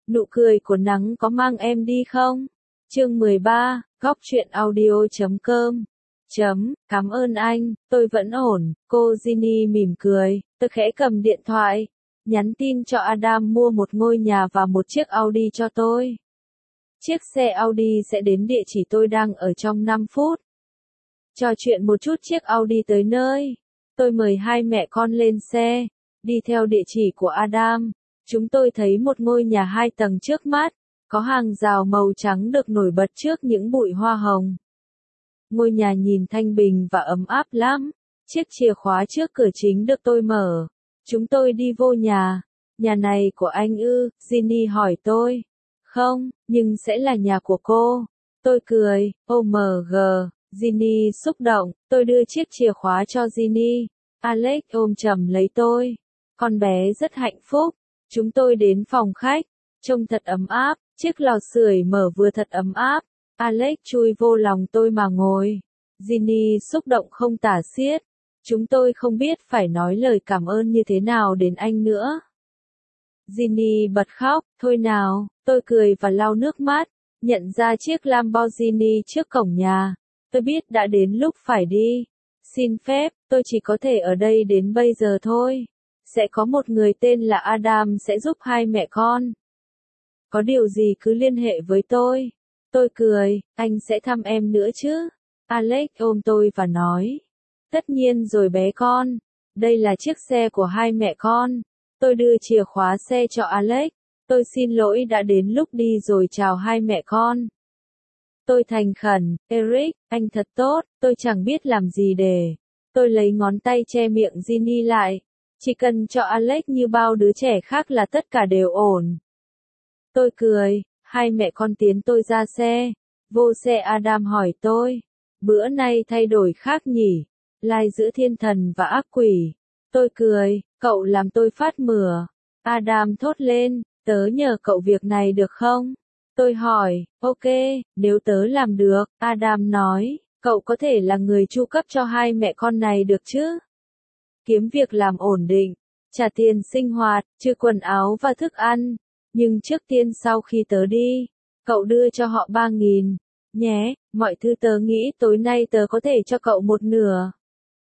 Nụ cười của nắng có mang em đi không? Chương 13, góc truyện audio.com. Cảm ơn anh, tôi vẫn ổn, cô Ginny mỉm cười, tôi khẽ cầm điện thoại, nhắn tin cho Adam mua một ngôi nhà và một chiếc Audi cho tôi. Chiếc xe Audi sẽ đến địa chỉ tôi đang ở trong 5 phút. Trò chuyện một chút chiếc Audi tới nơi. Tôi mời hai mẹ con lên xe, đi theo địa chỉ của Adam. Chúng tôi thấy một ngôi nhà 2 tầng trước mắt, có hàng rào màu trắng được nổi bật trước những bụi hoa hồng. Ngôi nhà nhìn thanh bình và ấm áp lắm. Chiếc chìa khóa trước cửa chính được tôi mở. Chúng tôi đi vô nhà. Nhà này của anh ư? Ginny hỏi tôi. Không, nhưng sẽ là nhà của cô. Tôi cười, OMG, Ginny xúc động, tôi đưa chiếc chìa khóa cho Ginny. Alex ôm chầm lấy tôi. Con bé rất hạnh phúc. Chúng tôi đến phòng khách, trông thật ấm áp, chiếc lò sưởi mở vừa thật ấm áp. Alex chui vô lòng tôi mà ngồi. Ginny xúc động không tả xiết. Chúng tôi không biết phải nói lời cảm ơn như thế nào đến anh nữa. Ginny bật khóc, thôi nào, tôi cười và lau nước mắt, nhận ra chiếc Lamborghini trước cổng nhà. Tôi biết đã đến lúc phải đi. Xin phép, tôi chỉ có thể ở đây đến bây giờ thôi. Sẽ có một người tên là Adam sẽ giúp hai mẹ con. Có điều gì cứ liên hệ với tôi. Tôi cười, anh sẽ thăm em nữa chứ. Alex ôm tôi và nói. Tất nhiên rồi bé con. Đây là chiếc xe của hai mẹ con. Tôi đưa chìa khóa xe cho Alex. Tôi xin lỗi đã đến lúc đi rồi chào hai mẹ con. Tôi thành khẩn, Eric, anh thật tốt, tôi chẳng biết làm gì để. Tôi lấy ngón tay che miệng Ginny lại. Chỉ cần cho Alex như bao đứa trẻ khác là tất cả đều ổn. Tôi cười, hai mẹ con tiến tôi ra xe. Vô xe Adam hỏi tôi. Bữa nay thay đổi khác nhỉ? Lai giữa thiên thần và ác quỷ. Tôi cười, cậu làm tôi phát mửa. Adam thốt lên, tớ nhờ cậu việc này được không? Tôi hỏi, ok, nếu tớ làm được, Adam nói, cậu có thể là người chu cấp cho hai mẹ con này được chứ? Kiếm việc làm ổn định, trả tiền sinh hoạt, trừ quần áo và thức ăn. Nhưng trước tiên sau khi tớ đi, cậu đưa cho họ 3.000, nhé, mọi thứ tớ nghĩ tối nay tớ có thể cho cậu một nửa.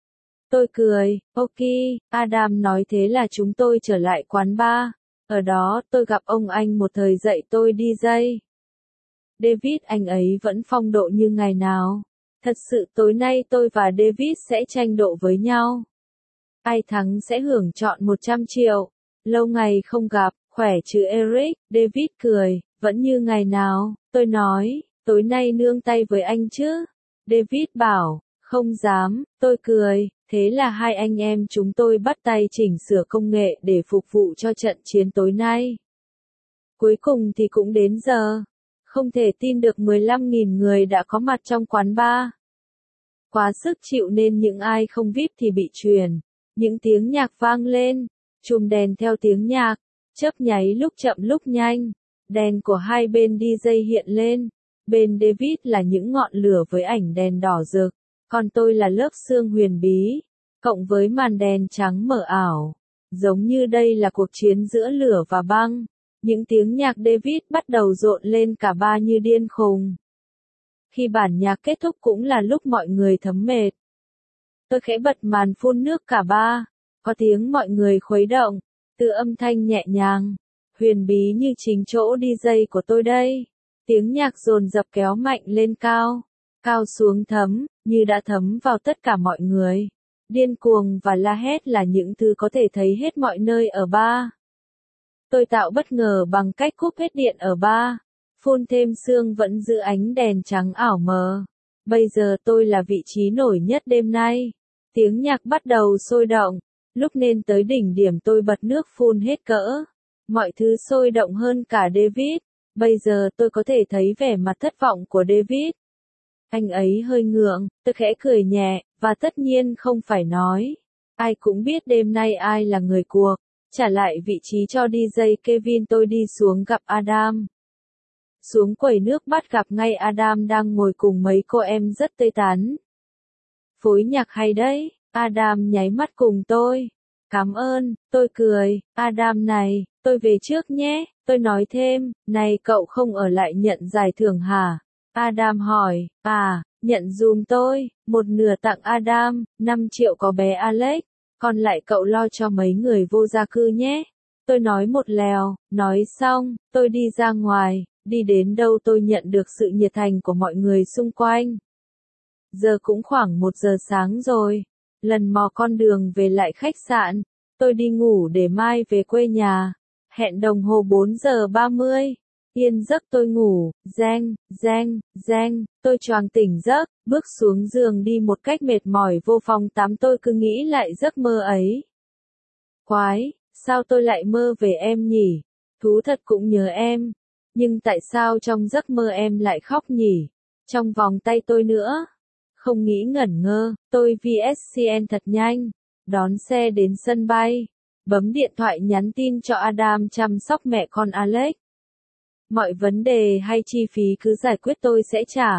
Tôi cười, ok, Adam nói thế là chúng tôi trở lại quán bar. Ở đó tôi gặp ông anh một thời dạy tôi DJ. David anh ấy vẫn phong độ như ngày nào. Thật sự tối nay tôi và David sẽ tranh độ với nhau. Ai thắng sẽ hưởng trọn 100 triệu. Lâu ngày không gặp, khỏe chứ Eric? David cười, vẫn như ngày nào. Tôi nói, tối nay nương tay với anh chứ? David bảo, không dám. Tôi cười, thế là hai anh em chúng tôi bắt tay chỉnh sửa công nghệ để phục vụ cho trận chiến tối nay. Cuối cùng thì cũng đến giờ. Không thể tin được 15.000 người đã có mặt trong quán bar. Quá sức chịu nên những ai không VIP thì bị truyền. Những tiếng nhạc vang lên, chùm đèn theo tiếng nhạc, chớp nháy lúc chậm lúc nhanh. Đèn của hai bên DJ hiện lên. Bên David là những ngọn lửa với ảnh đèn đỏ rực, còn tôi là lớp sương huyền bí, cộng với màn đèn trắng mờ ảo. Giống như đây là cuộc chiến giữa lửa và băng. Những tiếng nhạc David bắt đầu rộn lên cả bar như điên khùng. Khi bản nhạc kết thúc cũng là lúc mọi người thấm mệt. Tôi khẽ bật màn phun nước cả bar. Có tiếng mọi người khuấy động, từ âm thanh nhẹ nhàng, huyền bí như chính chỗ DJ của tôi đây. Tiếng nhạc dồn dập kéo mạnh lên cao, cao xuống thấm, như đã thấm vào tất cả mọi người. Điên cuồng và la hét là những thứ có thể thấy hết mọi nơi ở bar. Tôi tạo bất ngờ bằng cách cúp hết điện ở bar, phun thêm sương vẫn giữ ánh đèn trắng ảo mờ. Bây giờ tôi là vị trí nổi nhất đêm nay. Tiếng nhạc bắt đầu sôi động, lúc nên tới đỉnh điểm tôi bật nước phun hết cỡ. Mọi thứ sôi động hơn cả David. Bây giờ tôi có thể thấy vẻ mặt thất vọng của David. Anh ấy hơi ngượng, tôi khẽ cười nhẹ, và tất nhiên không phải nói. Ai cũng biết đêm nay ai là người cuộc. Trả lại vị trí cho DJ Kevin, tôi đi xuống gặp Adam. Xuống quầy nước bắt gặp ngay Adam đang ngồi cùng mấy cô em rất tươi tắn. Phối nhạc hay đấy, Adam nháy mắt cùng tôi. Cảm ơn, tôi cười, Adam này, tôi về trước nhé, tôi nói thêm, này cậu không ở lại nhận giải thưởng hả? Adam hỏi, nhận dùm tôi, một nửa tặng Adam, 5 triệu có bé Alex, còn lại cậu lo cho mấy người vô gia cư nhé. Tôi nói một lèo, nói xong, tôi đi ra ngoài, đi đến đâu tôi nhận được sự nhiệt thành của mọi người xung quanh. Giờ cũng khoảng 1 giờ sáng rồi, lần mò con đường về lại khách sạn, tôi đi ngủ để mai về quê nhà. Hẹn đồng hồ 4 giờ 30. Yên giấc tôi ngủ, reng, tôi choàng tỉnh giấc, bước xuống giường đi một cách mệt mỏi vô phòng tắm tôi cứ nghĩ lại giấc mơ ấy. Quái, sao tôi lại mơ về em nhỉ? Thú thật cũng nhớ em. Nhưng tại sao trong giấc mơ em lại khóc nhỉ? Trong vòng tay tôi nữa. Không nghĩ ngẩn ngơ, tôi VSCN thật nhanh. Đón xe đến sân bay. Bấm điện thoại nhắn tin cho Adam chăm sóc mẹ con Alex. Mọi vấn đề hay chi phí cứ giải quyết tôi sẽ trả.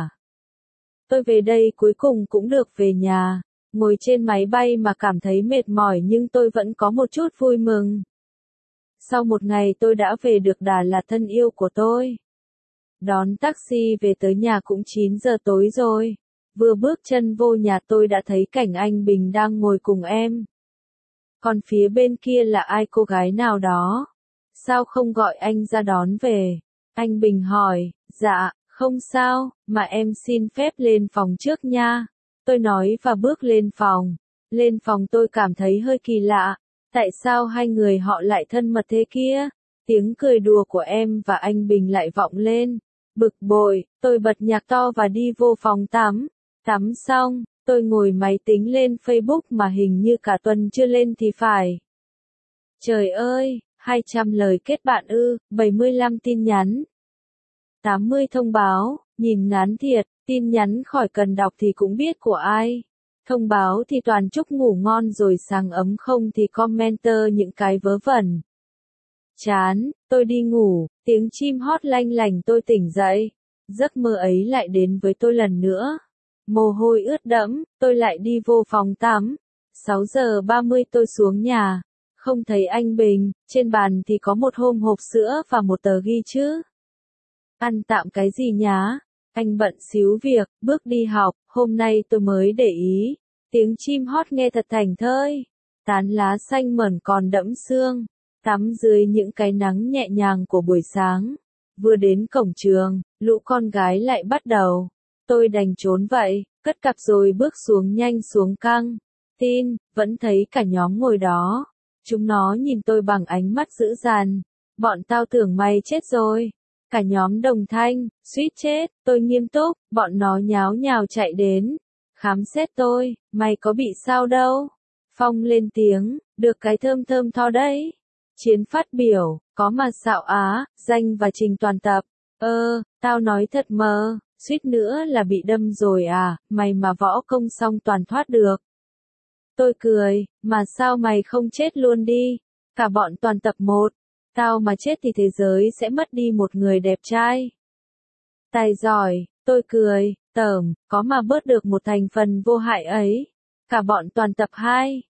Tôi về đây cuối cùng cũng được về nhà. Ngồi trên máy bay mà cảm thấy mệt mỏi nhưng tôi vẫn có một chút vui mừng. Sau một ngày tôi đã về được Đà Lạt thân yêu của tôi. Đón taxi về tới nhà cũng 9 giờ tối rồi. Vừa bước chân vô nhà tôi đã thấy cảnh anh Bình đang ngồi cùng em. Còn phía bên kia là ai, cô gái nào đó? Sao không gọi anh ra đón về? Anh Bình hỏi, dạ, không sao, mà em xin phép lên phòng trước nha. Tôi nói và bước lên phòng. Lên phòng tôi cảm thấy hơi kỳ lạ. Tại sao hai người họ lại thân mật thế kia? Tiếng cười đùa của em và anh Bình lại vọng lên. Bực bội, tôi bật nhạc to và đi vô phòng tắm. Tắm xong, tôi ngồi máy tính lên Facebook mà hình như cả tuần chưa lên thì phải. Trời ơi, 200 lời kết bạn 75 tin nhắn. 80 thông báo, nhìn ngán thiệt, tin nhắn khỏi cần đọc thì cũng biết của ai. Thông báo thì toàn chúc ngủ ngon rồi sáng ấm không thì commenter những cái vớ vẩn. Chán, tôi đi ngủ, tiếng chim hót lanh lành tôi tỉnh dậy. Giấc mơ ấy lại đến với tôi lần nữa. Mồ hôi ướt đẫm, tôi lại đi vô phòng tắm. 6 giờ 30 tôi xuống nhà. Không thấy anh Bình, trên bàn thì có một hộp sữa và một tờ ghi chữ. Ăn tạm cái gì nhá? Anh bận xíu việc, bước đi học, hôm nay tôi mới để ý. Tiếng chim hót nghe thật thảnh thơi. Tán lá xanh mởn còn đẫm sương. Tắm dưới những cái nắng nhẹ nhàng của buổi sáng. Vừa đến cổng trường, lũ con gái lại bắt đầu. Tôi đành trốn vậy, cất cặp rồi bước xuống nhanh xuống căng. Tin, vẫn thấy cả nhóm ngồi đó. Chúng nó nhìn tôi bằng ánh mắt dữ dằn. Bọn tao tưởng mày chết rồi. Cả nhóm đồng thanh, suýt chết, tôi nghiêm túc, bọn nó nháo nhào chạy đến. Khám xét tôi, mày có bị sao đâu. Phong lên tiếng, được cái thơm thơm tho đấy. Chiến phát biểu, có mà xạo á, danh và trình toàn tập. Tao nói thật mờ, suýt nữa là bị đâm rồi à, mày mà võ công xong toàn thoát được. Tôi cười, mà sao mày không chết luôn đi, cả bọn toàn tập 1. Tao mà chết thì thế giới sẽ mất đi một người đẹp trai. Tài giỏi, tôi cười, có mà bớt được một thành phần vô hại ấy. Cả bọn toàn tập 2.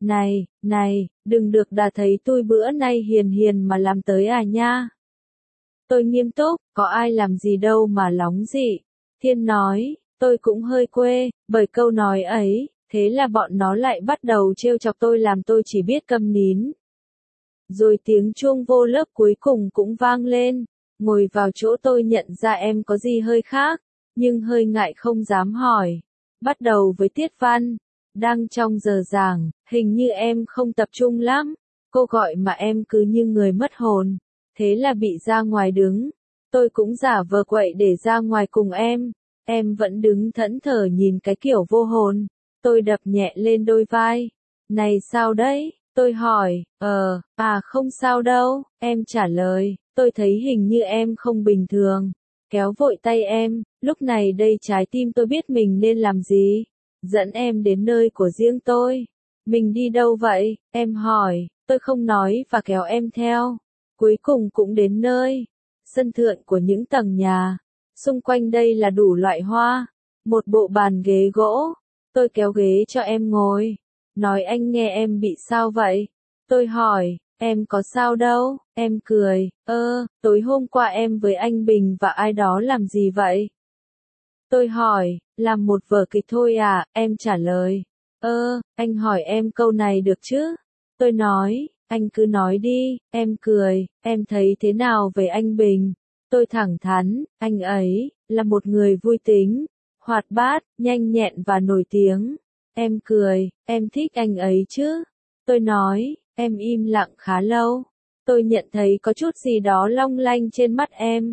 Này, đừng được đà thấy tôi bữa nay hiền hiền mà làm tới à nha. Tôi nghiêm túc, có ai làm gì đâu mà lóng dị. Thiên nói, tôi cũng hơi quê, bởi câu nói ấy, thế là bọn nó lại bắt đầu trêu chọc tôi làm tôi chỉ biết câm nín. Rồi tiếng chuông vô lớp cuối cùng cũng vang lên, ngồi vào chỗ tôi nhận ra em có gì hơi khác, nhưng hơi ngại không dám hỏi. Bắt đầu với tiết văn, đang trong giờ giảng, hình như em không tập trung lắm, cô gọi mà em cứ như người mất hồn, thế là bị ra ngoài đứng. Tôi cũng giả vờ quậy để ra ngoài cùng em vẫn đứng thẫn thờ nhìn cái kiểu vô hồn. Tôi đập nhẹ lên đôi vai. Này sao đấy? Tôi hỏi, không sao đâu, em trả lời, tôi thấy hình như em không bình thường. Kéo vội tay em, lúc này đây trái tim tôi biết mình nên làm gì. Dẫn em đến nơi của riêng tôi. Mình đi đâu vậy? Em hỏi, tôi không nói và kéo em theo. Cuối cùng cũng đến nơi. Sân thượng của những tầng nhà. Xung quanh đây là đủ loại hoa. Một bộ bàn ghế gỗ. Tôi kéo ghế cho em ngồi. nói anh nghe em bị sao vậy? Tôi hỏi, em có sao đâu, em cười, tối hôm qua em với anh Bình và ai đó làm gì vậy? Tôi hỏi, làm một vở kịch thôi à, em trả lời, anh hỏi em câu này được chứ? Tôi nói, anh cứ nói đi, em cười, em thấy thế nào về anh Bình? Tôi thẳng thắn, anh ấy, là một người vui tính, hoạt bát, nhanh nhẹn và nổi tiếng. Em cười, em thích anh ấy chứ? Tôi nói, em im lặng khá lâu. Tôi nhận thấy có chút gì đó long lanh trên mắt em.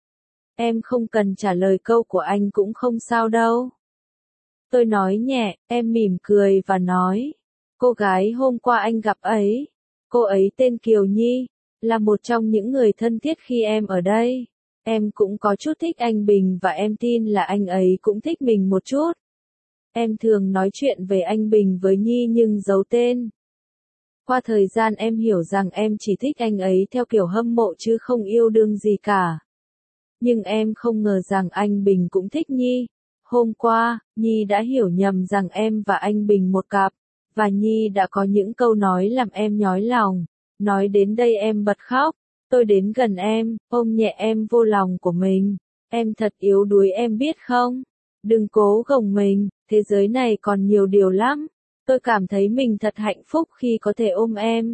Em không cần trả lời câu của anh cũng không sao đâu. Tôi nói nhẹ, em mỉm cười và nói, cô gái hôm qua anh gặp ấy, cô ấy tên Kiều Nhi, là một trong những người thân thiết khi em ở đây. Em cũng có chút thích anh Bình và em tin là anh ấy cũng thích mình một chút. Em thường nói chuyện về anh Bình với Nhi nhưng giấu tên. Qua thời gian em hiểu rằng em chỉ thích anh ấy theo kiểu hâm mộ chứ không yêu đương gì cả. Nhưng em không ngờ rằng anh Bình cũng thích Nhi. Hôm qua, Nhi đã hiểu nhầm rằng em và anh Bình một cặp, và Nhi đã có những câu nói làm em nhói lòng. Nói đến đây em bật khóc. Tôi đến gần em, ôm nhẹ em vô lòng của mình. Em thật yếu đuối em biết không? Đừng cố gồng mình, thế giới này còn nhiều điều lắm. Tôi cảm thấy mình thật hạnh phúc khi có thể ôm em.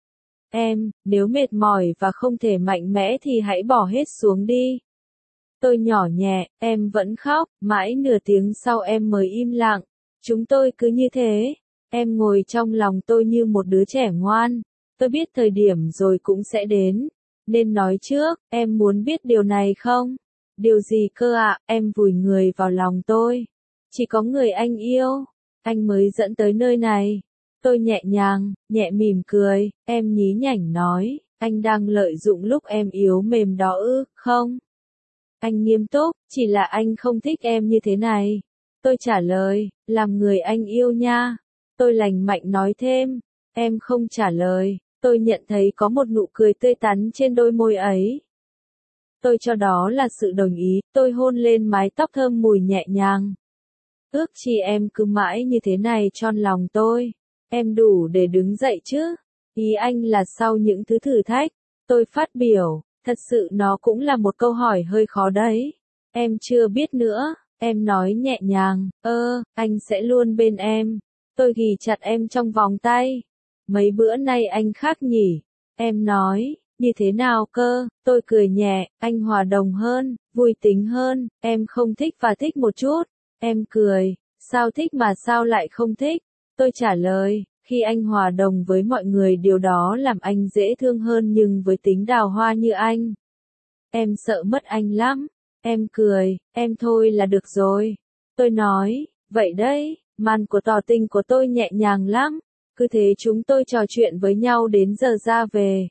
Em, nếu mệt mỏi và không thể mạnh mẽ thì hãy bỏ hết xuống đi. Tôi nhỏ nhẹ, em vẫn khóc, mãi nửa tiếng sau em mới im lặng. Chúng tôi cứ như thế. Em ngồi trong lòng tôi như một đứa trẻ ngoan. Tôi biết thời điểm rồi cũng sẽ đến. Nên nói trước, em muốn biết điều này không? Điều gì cơ ạ? Em vùi người vào lòng tôi. Chỉ có người anh yêu, anh mới dẫn tới nơi này. Tôi nhẹ nhàng, nhẹ mỉm cười, em nhí nhảnh nói, anh đang lợi dụng lúc em yếu mềm đó ư, không? Anh nghiêm túc, chỉ là anh không thích em như thế này. Tôi trả lời, làm người anh yêu nha. Tôi lành mạnh nói thêm, em không trả lời. Tôi nhận thấy có một nụ cười tươi tắn trên đôi môi ấy. Tôi cho đó là sự đồng ý, tôi hôn lên mái tóc thơm mùi nhẹ nhàng. Ước chi em cứ mãi như thế này tròn lòng tôi. Em đủ để đứng dậy chứ? Ý anh là sau những thứ thử thách, tôi phát biểu, thật sự nó cũng là một câu hỏi hơi khó đấy. Em chưa biết nữa, em nói nhẹ nhàng, anh sẽ luôn bên em. Tôi ghì chặt em trong vòng tay. Mấy bữa nay anh khác nhỉ? Em nói, như thế nào cơ? Tôi cười nhẹ, anh hòa đồng hơn, vui tính hơn, em không thích và thích một chút. Em cười, sao thích mà sao lại không thích? Tôi trả lời, khi anh hòa đồng với mọi người điều đó làm anh dễ thương hơn nhưng với tính đào hoa như anh. Em sợ mất anh lắm. Em cười, em thôi là được rồi. Tôi nói, vậy đấy, màn của tỏ tình của tôi nhẹ nhàng lắm. Cứ thế chúng tôi trò chuyện với nhau đến giờ ra về.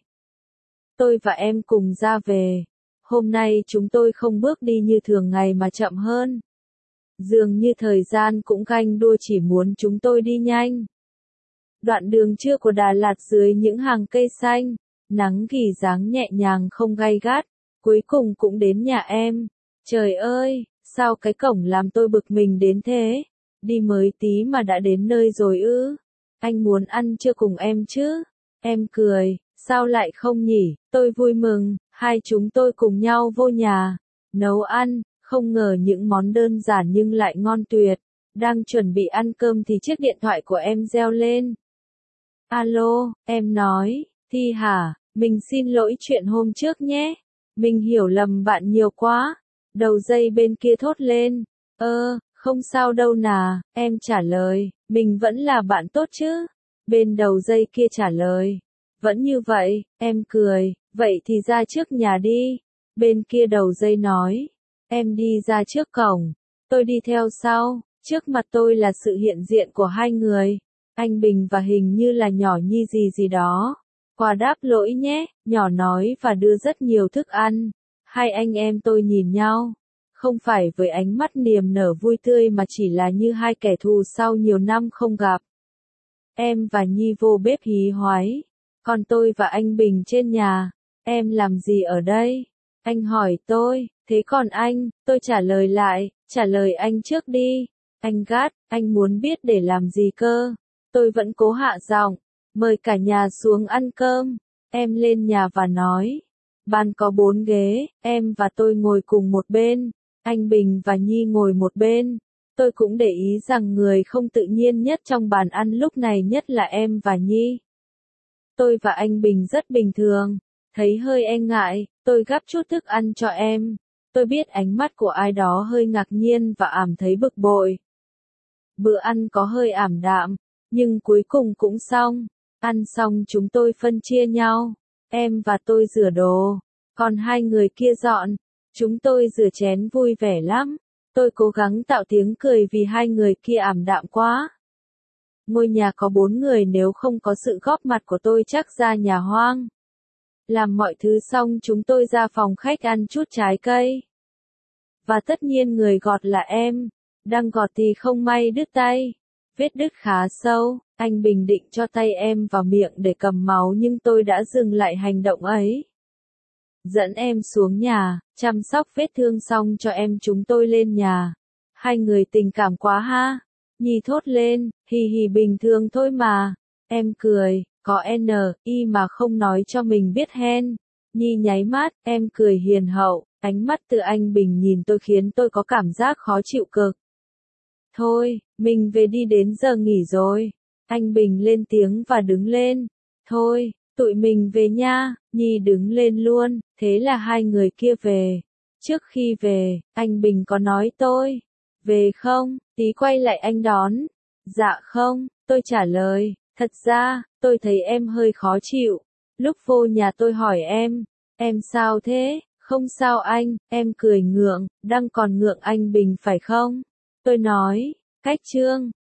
Tôi và em cùng ra về. Hôm nay chúng tôi không bước đi như thường ngày mà chậm hơn. Dường như thời gian cũng ganh đua chỉ muốn chúng tôi đi nhanh. Đoạn đường trưa của Đà Lạt dưới những hàng cây xanh, nắng gỉ dáng nhẹ nhàng không gay gắt, cuối cùng cũng đến nhà em. Trời ơi, sao cái cổng làm tôi bực mình đến thế? Đi mới tí mà đã đến nơi rồi ư? Anh muốn ăn trưa cùng em chứ? Em cười, sao lại không nhỉ? Tôi vui mừng, hai chúng tôi cùng nhau vô nhà, nấu ăn, không ngờ những món đơn giản nhưng lại ngon tuyệt. Đang chuẩn bị ăn cơm thì chiếc điện thoại của em reo lên. Alo, em nói, Thi hả, mình xin lỗi chuyện hôm trước nhé. Mình hiểu lầm bạn nhiều quá. Đầu dây bên kia thốt lên. Không sao đâu nà, em trả lời, mình vẫn là bạn tốt chứ. Bên đầu dây kia trả lời, vẫn như vậy, em cười, vậy thì ra trước nhà đi. Bên kia đầu dây nói, em đi ra trước cổng, tôi đi theo sau. Trước mặt tôi là sự hiện diện của hai người. Anh Bình và hình như là nhỏ Nhi gì gì đó. Qua đáp lỗi nhé, nhỏ nói và đưa rất nhiều thức ăn. Hai anh em tôi nhìn nhau. Không phải với ánh mắt niềm nở vui tươi mà chỉ là như hai kẻ thù sau nhiều năm không gặp. Em và Nhi vô bếp hí hoái. Còn tôi và anh Bình trên nhà. Em làm gì ở đây? Anh hỏi tôi, thế còn anh? Tôi trả lời lại, trả lời anh trước đi. Anh gắt, anh muốn biết để làm gì cơ? Tôi vẫn cố hạ giọng, mời cả nhà xuống ăn cơm. Em lên nhà và nói, bàn có 4 ghế, em và tôi ngồi cùng một bên, anh Bình và Nhi ngồi một bên. Tôi cũng để ý rằng người không tự nhiên nhất trong bàn ăn lúc này nhất là em và Nhi. Tôi và anh Bình rất bình thường, thấy hơi e ngại, tôi gắp chút thức ăn cho em. Tôi biết ánh mắt của ai đó hơi ngạc nhiên và ảm thấy bực bội. Bữa ăn có hơi ảm đạm, nhưng cuối cùng cũng xong. Ăn xong chúng tôi phân chia nhau. Em và tôi rửa đồ, còn hai người kia dọn. Chúng tôi rửa chén vui vẻ lắm. Tôi cố gắng tạo tiếng cười vì hai người kia ảm đạm quá. Ngôi nhà có 4 người, nếu không có sự góp mặt của tôi chắc ra nhà hoang. Làm mọi thứ xong chúng tôi ra phòng khách ăn chút trái cây. Và tất nhiên người gọt là em. Đang gọt thì không may đứt tay. Vết đứt khá sâu, anh Bình định cho tay em vào miệng để cầm máu nhưng tôi đã dừng lại hành động ấy. Dẫn em xuống nhà, chăm sóc vết thương xong cho em chúng tôi lên nhà. Hai người tình cảm quá ha. Nhi thốt lên, hì hì bình thường thôi mà. Em cười, có N.I mà không nói cho mình biết hen. Nhi nháy mắt, em cười hiền hậu, ánh mắt từ anh Bình nhìn tôi khiến tôi có cảm giác khó chịu cực. Thôi, mình về đi, đến giờ nghỉ rồi. Anh Bình lên tiếng và đứng lên. Thôi, tụi mình về nha. Nhi đứng lên luôn, thế là hai người kia về. Trước khi về, anh Bình có nói tôi, về không? Tí quay lại anh đón. Dạ không, tôi trả lời, thật ra, tôi thấy em hơi khó chịu. Lúc vô nhà tôi hỏi em sao thế? Không sao anh, em cười ngượng, đang còn ngượng anh Bình phải không? Tôi nói, cách chương.